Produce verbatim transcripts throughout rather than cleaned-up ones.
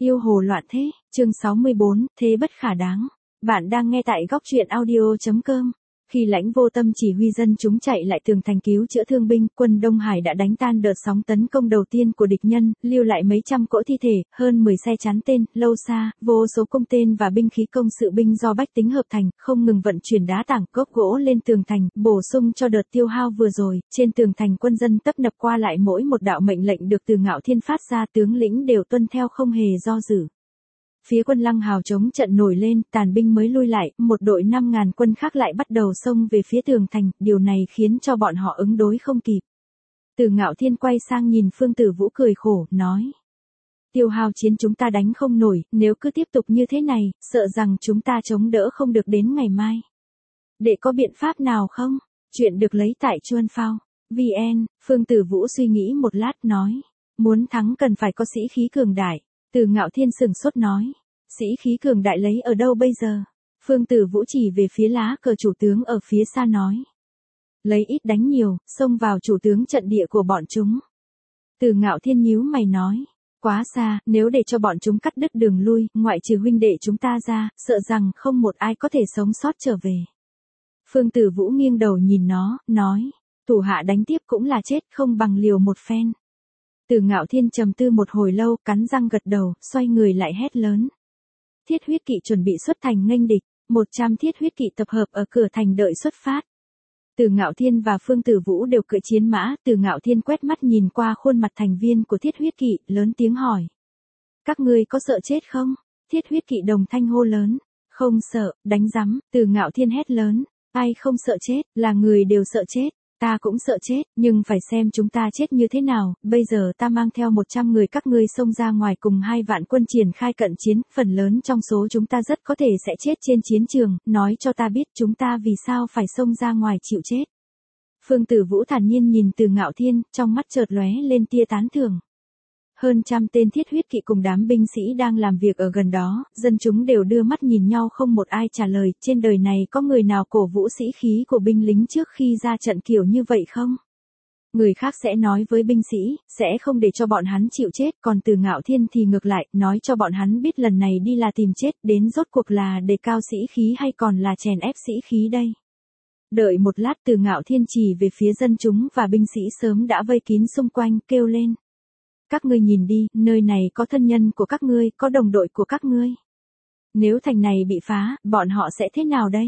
Yêu hồ loạn thế, chương sáu mươi bốn, thế bất khả đáng. Bạn đang nghe tại góc truyện audio chấm com. Khi Lãnh Vô Tâm chỉ huy dân chúng chạy lại tường thành cứu chữa thương binh, quân Đông Hải đã đánh tan đợt sóng tấn công đầu tiên của địch nhân, lưu lại mấy trăm cỗ thi thể, hơn mười xe chắn tên, lâu xa, vô số cung tên và binh khí công sự binh do bách tính hợp thành, không ngừng vận chuyển đá tảng, cốc gỗ lên tường thành, bổ sung cho đợt tiêu hao vừa rồi. Trên tường thành quân dân tấp nập qua lại, mỗi một đạo mệnh lệnh được Từ Ngạo Thiên phát ra, tướng lĩnh đều tuân theo không hề do dự. Phía quân Lăng Hào chống trận nổi lên, tàn binh mới lui lại, một đội năm ngàn quân khác lại bắt đầu xông về phía tường thành, điều này khiến cho bọn họ ứng đối không kịp. Từ Ngạo Thiên quay sang nhìn Phương Tử Vũ cười khổ, nói. Tiêu hao chiến chúng ta đánh không nổi, nếu cứ tiếp tục như thế này, sợ rằng chúng ta chống đỡ không được đến ngày mai. Để có biện pháp nào không? Chuyện được lấy tại Chuan Phao. vê en, Phương Tử Vũ suy nghĩ một lát nói. Muốn thắng cần phải có sĩ khí cường đại. Từ Ngạo Thiên sừng sốt nói. Sĩ khí cường đại lấy ở đâu bây giờ? Phương Tử Vũ chỉ về phía lá cờ chủ tướng ở phía xa nói. Lấy ít đánh nhiều, xông vào chủ tướng trận địa của bọn chúng. Từ Ngạo Thiên nhíu mày nói. Quá xa, nếu để cho bọn chúng cắt đứt đường lui, ngoại trừ huynh đệ chúng ta ra, sợ rằng không một ai có thể sống sót trở về. Phương Tử Vũ nghiêng đầu nhìn nó, nói. Thủ hạ đánh tiếp cũng là chết, không bằng liều một phen. Từ Ngạo Thiên trầm tư một hồi lâu, cắn răng gật đầu, xoay người lại hét lớn. Thiết huyết kỵ chuẩn bị xuất thành nghênh địch, một trăm thiết huyết kỵ tập hợp ở cửa thành đợi xuất phát. Từ Ngạo Thiên và Phương Tử Vũ đều cưỡi chiến mã, Từ Ngạo Thiên quét mắt nhìn qua khuôn mặt thành viên của thiết huyết kỵ, lớn tiếng hỏi. Các ngươi có sợ chết không? Thiết huyết kỵ đồng thanh hô lớn. Không sợ, đánh rắm, Từ Ngạo Thiên hét lớn. Ai không sợ chết, là người đều sợ chết. Ta cũng sợ chết, nhưng phải xem chúng ta chết như thế nào, bây giờ ta mang theo một trăm người các ngươi xông ra ngoài cùng hai vạn quân triển khai cận chiến, phần lớn trong số chúng ta rất có thể sẽ chết trên chiến trường, nói cho ta biết chúng ta vì sao phải xông ra ngoài chịu chết. Phương Tử Vũ thản nhiên nhìn Từ Ngạo Thiên, trong mắt chợt lóe lên tia tán thưởng. Hơn trăm tên thiết huyết kỵ cùng đám binh sĩ đang làm việc ở gần đó, dân chúng đều đưa mắt nhìn nhau không một ai trả lời, trên đời này có người nào cổ vũ sĩ khí của binh lính trước khi ra trận kiểu như vậy không? Người khác sẽ nói với binh sĩ, sẽ không để cho bọn hắn chịu chết, còn Từ Ngạo Thiên thì ngược lại, nói cho bọn hắn biết lần này đi là tìm chết, đến rốt cuộc là đề cao sĩ khí hay còn là chèn ép sĩ khí đây? Đợi một lát, Từ Ngạo Thiên chỉ về phía dân chúng và binh sĩ sớm đã vây kín xung quanh, kêu lên. Các ngươi nhìn đi, nơi này có thân nhân của các ngươi, có đồng đội của các ngươi. Nếu thành này bị phá, bọn họ sẽ thế nào đây?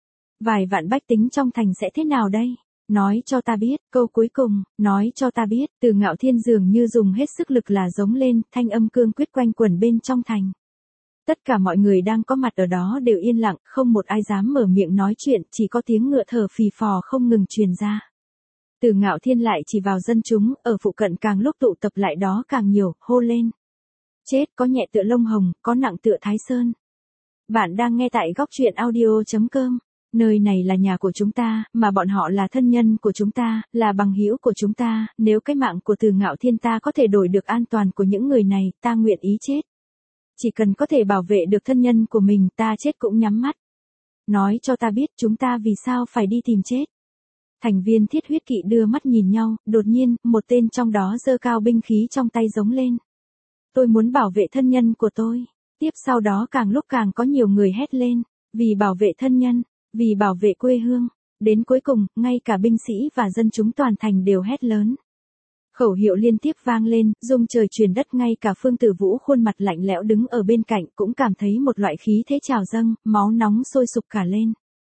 Vài vạn bách tính trong thành sẽ thế nào đây? Nói cho ta biết, câu cuối cùng, nói cho ta biết, Từ Ngạo Thiên dường như dùng hết sức lực là giống lên, thanh âm cương quyết quanh quẩn bên trong thành. Tất cả mọi người đang có mặt ở đó đều yên lặng, không một ai dám mở miệng nói chuyện, chỉ có tiếng ngựa thở phì phò không ngừng truyền ra. Từ Ngạo Thiên lại chỉ vào dân chúng, ở phụ cận càng lúc tụ tập lại đó càng nhiều, hô lên. Chết có nhẹ tựa lông hồng, có nặng tựa Thái Sơn. Bạn đang nghe tại góc truyện audio chấm com. Nơi này là nhà của chúng ta, mà bọn họ là thân nhân của chúng ta, là bằng hữu của chúng ta, nếu cái mạng của Từ Ngạo Thiên ta có thể đổi được an toàn của những người này, ta nguyện ý chết. Chỉ cần có thể bảo vệ được thân nhân của mình, ta chết cũng nhắm mắt. Nói cho ta biết chúng ta vì sao phải đi tìm chết. Thành viên thiết huyết kỵ đưa mắt nhìn nhau, đột nhiên, một tên trong đó giơ cao binh khí trong tay giống lên. Tôi muốn bảo vệ thân nhân của tôi. Tiếp sau đó càng lúc càng có nhiều người hét lên, vì bảo vệ thân nhân, vì bảo vệ quê hương. Đến cuối cùng, ngay cả binh sĩ và dân chúng toàn thành đều hét lớn. Khẩu hiệu liên tiếp vang lên, rung trời truyền đất, ngay cả Phương Tử Vũ khuôn mặt lạnh lẽo đứng ở bên cạnh cũng cảm thấy một loại khí thế trào dâng, máu nóng sôi sục cả lên.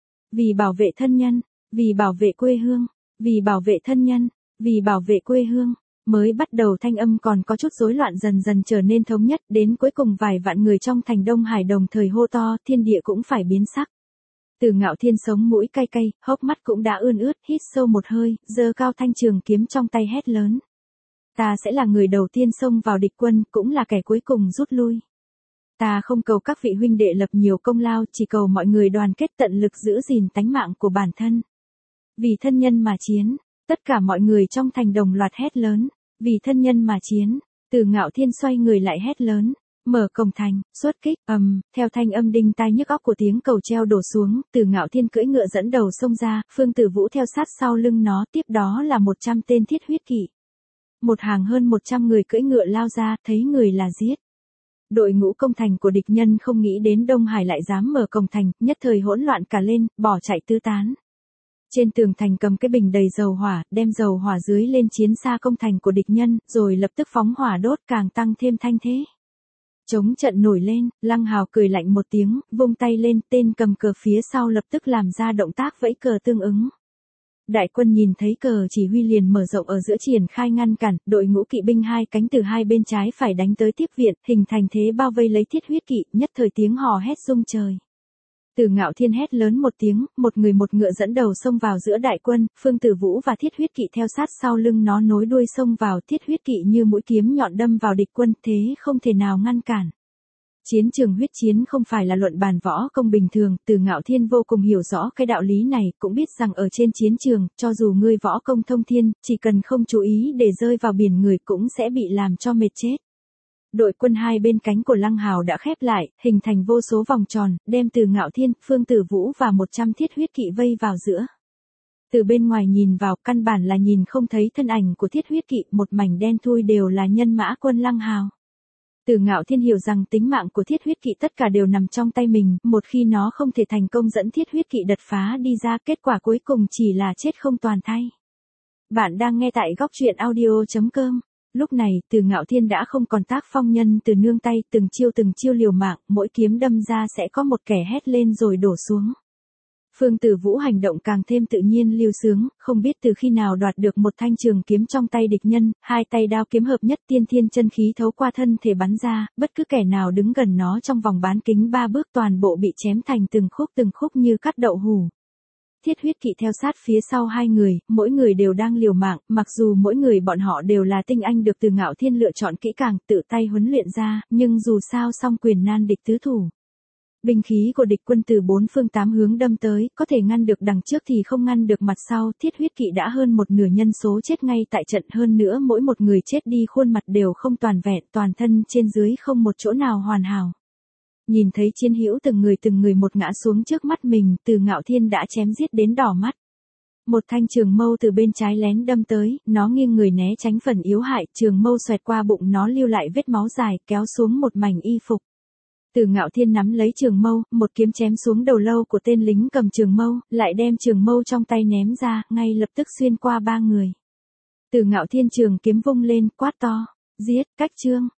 Vì bảo vệ thân nhân. Vì bảo vệ quê hương, vì bảo vệ thân nhân, vì bảo vệ quê hương, mới bắt đầu thanh âm còn có chút rối loạn dần dần trở nên thống nhất, đến cuối cùng vài vạn người trong thành Đông Hải đồng thời hô to, thiên địa cũng phải biến sắc. Từ Ngạo Thiên sống mũi cay cay, hốc mắt cũng đã ươn ướt, hít sâu một hơi, giơ cao thanh trường kiếm trong tay hét lớn. Ta sẽ là người đầu tiên xông vào địch quân, cũng là kẻ cuối cùng rút lui. Ta không cầu các vị huynh đệ lập nhiều công lao, chỉ cầu mọi người đoàn kết tận lực giữ gìn tánh mạng của bản thân. Vì thân nhân mà chiến, tất cả mọi người trong thành đồng loạt hét lớn, vì thân nhân mà chiến. Từ Ngạo Thiên xoay người lại hét lớn, mở cổng thành, xuất kích, ầm, um, theo thanh âm đinh tai nhức óc của tiếng cầu treo đổ xuống, Từ Ngạo Thiên cưỡi ngựa dẫn đầu xông ra, Phương Tử Vũ theo sát sau lưng nó, tiếp đó là một trăm tên thiết huyết kỵ. Một hàng hơn một trăm người cưỡi ngựa lao ra, thấy người là giết. Đội ngũ công thành của địch nhân không nghĩ đến Đông Hải lại dám mở cổng thành, nhất thời hỗn loạn cả lên, bỏ chạy tứ tán. Trên tường thành cầm cái bình đầy dầu hỏa, đem dầu hỏa dưới lên chiến xa công thành của địch nhân, rồi lập tức phóng hỏa đốt, càng tăng thêm thanh thế. Chống trận nổi lên, Lăng Hào cười lạnh một tiếng, vung tay lên, tên cầm cờ phía sau lập tức làm ra động tác vẫy cờ tương ứng. Đại quân nhìn thấy cờ chỉ huy liền mở rộng ở giữa triển khai ngăn cản, đội ngũ kỵ binh hai cánh từ hai bên trái phải đánh tới tiếp viện, hình thành thế bao vây lấy Thiết Huyết Kỵ, nhất thời tiếng hò hét rung trời. Từ Ngạo Thiên hét lớn một tiếng, một người một ngựa dẫn đầu xông vào giữa đại quân, Phương Tử Vũ và Thiết Huyết Kỵ theo sát sau lưng nó nối đuôi xông vào, Thiết Huyết Kỵ như mũi kiếm nhọn đâm vào địch quân, thế không thể nào ngăn cản. Chiến trường huyết chiến không phải là luận bàn võ công bình thường, Từ Ngạo Thiên vô cùng hiểu rõ cái đạo lý này, cũng biết rằng ở trên chiến trường, cho dù ngươi võ công thông thiên, chỉ cần không chú ý để rơi vào biển người cũng sẽ bị làm cho mệt chết. Đội quân hai bên cánh của Lăng Hào đã khép lại, hình thành vô số vòng tròn, đem Từ Ngạo Thiên, Phương Tử Vũ và một trăm Thiết Huyết Kỵ vây vào giữa. Từ bên ngoài nhìn vào, căn bản là nhìn không thấy thân ảnh của Thiết Huyết Kỵ, một mảnh đen thui đều là nhân mã quân Lăng Hào. Từ Ngạo Thiên hiểu rằng tính mạng của Thiết Huyết Kỵ tất cả đều nằm trong tay mình, một khi nó không thể thành công dẫn Thiết Huyết Kỵ đột phá đi ra, kết quả cuối cùng chỉ là chết không toàn thây. Bạn đang nghe tại góc truyện audio chấm com. Lúc này, Từ Ngạo Thiên đã không còn tác phong nhân từ nương tay, từng chiêu từng chiêu liều mạng, mỗi kiếm đâm ra sẽ có một kẻ hét lên rồi đổ xuống. Phương Tử Vũ hành động càng thêm tự nhiên lưu sướng, không biết từ khi nào đoạt được một thanh trường kiếm trong tay địch nhân, hai tay đao kiếm hợp nhất, tiên thiên chân khí thấu qua thân thể bắn ra, bất cứ kẻ nào đứng gần nó trong vòng bán kính ba bước toàn bộ bị chém thành từng khúc từng khúc như cắt đậu hủ. Thiết Huyết Kỵ theo sát phía sau hai người, mỗi người đều đang liều mạng, mặc dù mỗi người bọn họ đều là tinh anh được Từ Ngạo Thiên lựa chọn kỹ càng, tự tay huấn luyện ra, nhưng dù sao song quyền nan địch tứ thủ. Binh khí của địch quân từ bốn phương tám hướng đâm tới, có thể ngăn được đằng trước thì không ngăn được mặt sau, Thiết Huyết Kỵ đã hơn một nửa nhân số chết ngay tại trận, hơn nữa mỗi một người chết đi khuôn mặt đều không toàn vẹn, toàn thân trên dưới không một chỗ nào hoàn hảo. Nhìn thấy chiến hữu từng người từng người một ngã xuống trước mắt mình, Từ Ngạo Thiên đã chém giết đến đỏ mắt. Một thanh trường mâu từ bên trái lén đâm tới, nó nghiêng người né tránh phần yếu hại, trường mâu xoẹt qua bụng nó lưu lại vết máu dài, kéo xuống một mảnh y phục. Từ Ngạo Thiên nắm lấy trường mâu, một kiếm chém xuống đầu lâu của tên lính cầm trường mâu, lại đem trường mâu trong tay ném ra, ngay lập tức xuyên qua ba người. Từ Ngạo Thiên trường kiếm vung lên, quát to, giết, cách trương.